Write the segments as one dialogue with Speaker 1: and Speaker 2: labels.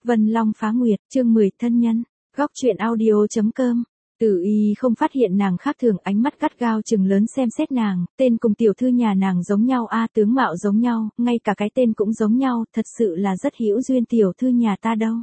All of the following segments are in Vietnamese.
Speaker 1: Vân Long Phá Nguyệt, chương 10 thân nhân. Góc truyện audio.com. Tử Y không phát hiện nàng khác thường, ánh mắt gắt gao trừng lớn xem xét nàng, tên cùng tiểu thư nhà nàng giống nhau a, tướng mạo giống nhau, ngay cả cái tên cũng giống nhau, thật sự là rất hữu duyên. Tiểu thư nhà ta đâu?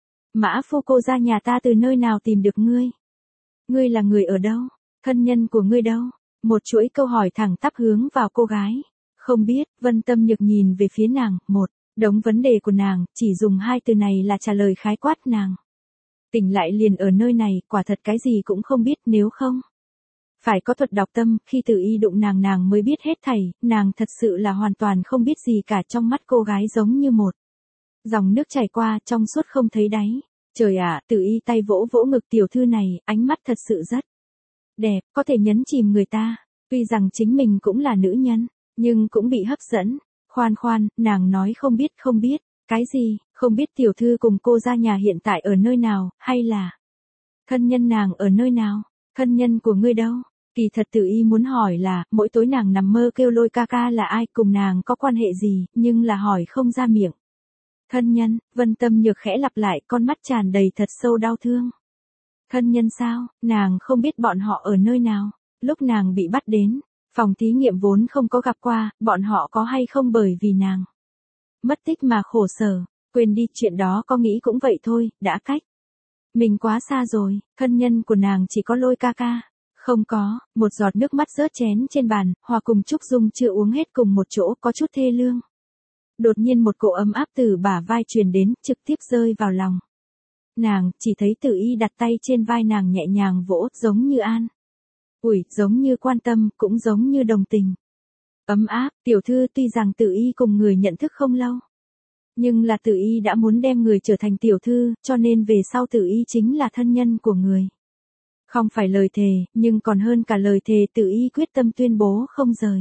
Speaker 1: Mã phu cô ra nhà ta từ nơi nào tìm được ngươi? Ngươi là người ở đâu? Thân nhân của ngươi đâu? Một chuỗi câu hỏi thẳng tắp hướng vào cô gái. Không biết. Vân Tâm Nhược nhìn về phía nàng, một đống vấn đề của nàng, chỉ dùng hai từ này là trả lời khái quát. Nàng tỉnh lại liền ở nơi này, quả thật cái gì cũng không biết, nếu không phải có thuật đọc tâm, khi Tử Y đụng nàng mới biết hết thảy, nàng thật sự là hoàn toàn không biết gì cả. Trong mắt cô gái giống như một dòng nước chảy qua, trong suốt không thấy đáy. Trời ạ, Tử Y tay vỗ vỗ ngực, tiểu thư này, ánh mắt thật sự rất đẹp, có thể nhấn chìm người ta. Tuy rằng chính mình cũng là nữ nhân, nhưng cũng bị hấp dẫn. Khoan, nàng nói không biết. Cái gì? Không biết tiểu thư cùng cô ra nhà hiện tại ở nơi nào, hay là thân nhân nàng ở nơi nào? Thân nhân của ngươi đâu? Kỳ thật Tử Y muốn hỏi là, mỗi tối nàng nằm mơ kêu Lôi ca ca là ai, cùng nàng có quan hệ gì, nhưng là hỏi không ra miệng. Thân nhân. Vân Tâm Nhược khẽ lặp lại, con mắt tràn đầy thật sâu đau thương. Thân nhân sao? Nàng không biết bọn họ ở nơi nào. Lúc nàng bị bắt đến phòng thí nghiệm vốn không có gặp qua, bọn họ có hay không bởi vì nàng mất tích mà khổ sở. Quên đi, chuyện đó có nghĩ cũng vậy thôi, đã cách mình quá xa rồi. Thân nhân của nàng chỉ có Lôi ca ca. Không có. Một giọt nước mắt rớt chén trên bàn, hòa cùng Trúc Dung chưa uống hết cùng một chỗ, có chút thê lương. Đột nhiên một cỗ ấm áp từ bả vai truyền đến, trực tiếp rơi vào lòng nàng. Chỉ thấy Tử Y đặt tay trên vai nàng nhẹ nhàng vỗ, giống như an ủi, giống như quan tâm, cũng giống như đồng tình. Ấm áp. Tiểu thư, tuy rằng Tử Y cùng người nhận thức không lâu, nhưng là Tử Y đã muốn đem người trở thành tiểu thư, cho nên về sau Tử Y chính là thân nhân của người. Không phải lời thề, nhưng còn hơn cả lời thề, Tử Y quyết tâm tuyên bố không rời.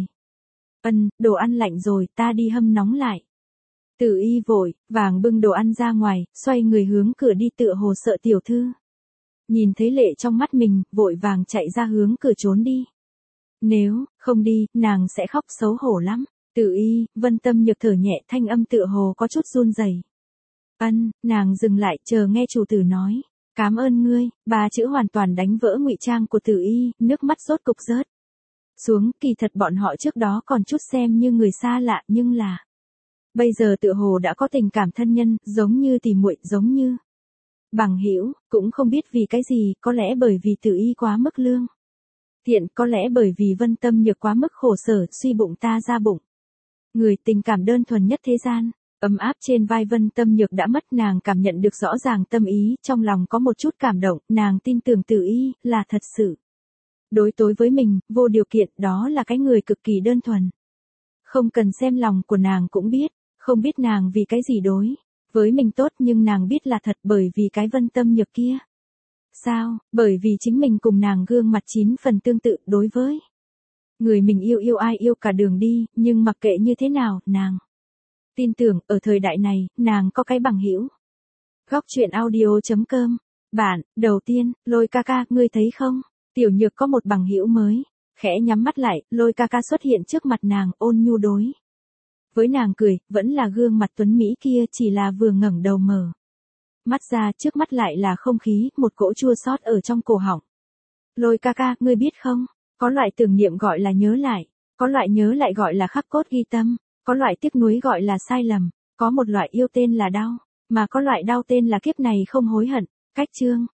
Speaker 1: Đồ ăn lạnh rồi, ta đi hâm nóng lại. Tử Y vội vàng bưng đồ ăn ra ngoài, xoay người hướng cửa đi, tựa hồ sợ tiểu thư nhìn thấy lệ trong mắt mình, vội vàng chạy ra hướng cửa trốn đi. Nếu không đi, nàng sẽ khóc xấu hổ lắm. Tử Y. Vân Tâm Nhược thở nhẹ, thanh âm tựa hồ có chút run rẩy. Nàng dừng lại, chờ nghe chủ tử nói. Cảm ơn ngươi. Ba chữ hoàn toàn đánh vỡ ngụy trang của Tử Y, nước mắt rốt cục rớt xuống. Kỳ thật bọn họ trước đó còn chút xem như người xa lạ, nhưng là bây giờ tựa hồ đã có tình cảm thân nhân, giống như tỉ muội, giống như bằng hữu. Cũng không biết vì cái gì, có lẽ bởi vì Tử Y quá mức lương thiện, có lẽ bởi vì Vân Tâm Nhược quá mức khổ sở, suy bụng ta ra bụng người, tình cảm đơn thuần nhất thế gian. Ấm áp trên vai Vân Tâm Nhược đã mất, nàng cảm nhận được rõ ràng tâm ý, trong lòng có một chút cảm động, nàng tin tưởng Tử Y là thật sự đối tối với mình, vô điều kiện, đó là cái người cực kỳ đơn thuần. Không cần xem lòng của nàng cũng biết, không biết nàng vì cái gì đối với mình tốt, nhưng nàng biết là thật, bởi vì cái Vân Tâm Nhược kia. Sao? Bởi vì chính mình cùng nàng gương mặt 9 phần tương tự, đối với người mình yêu ai yêu cả đường đi, nhưng mặc kệ như thế nào, nàng tin tưởng, ở thời đại này, nàng có cái bằng hữu. Góc truyện audio.com. Bạn, đầu tiên, Lôi ca ca, ngươi thấy không? Tiểu Nhược có một bằng hữu mới. Khẽ nhắm mắt lại, Lôi ca ca xuất hiện trước mặt nàng, ôn nhu đối với nàng cười, vẫn là gương mặt tuấn mỹ kia, chỉ là vừa ngẩng đầu mở mắt ra, trước mắt lại là không khí, một cỗ chua xót ở trong cổ họng. Lôi ca ca, ngươi biết không? Có loại tưởng niệm gọi là nhớ lại, có loại nhớ lại gọi là khắc cốt ghi tâm, có loại tiếc nuối gọi là sai lầm, có một loại yêu tên là đau, mà có loại đau tên là kiếp này không hối hận. Cách chương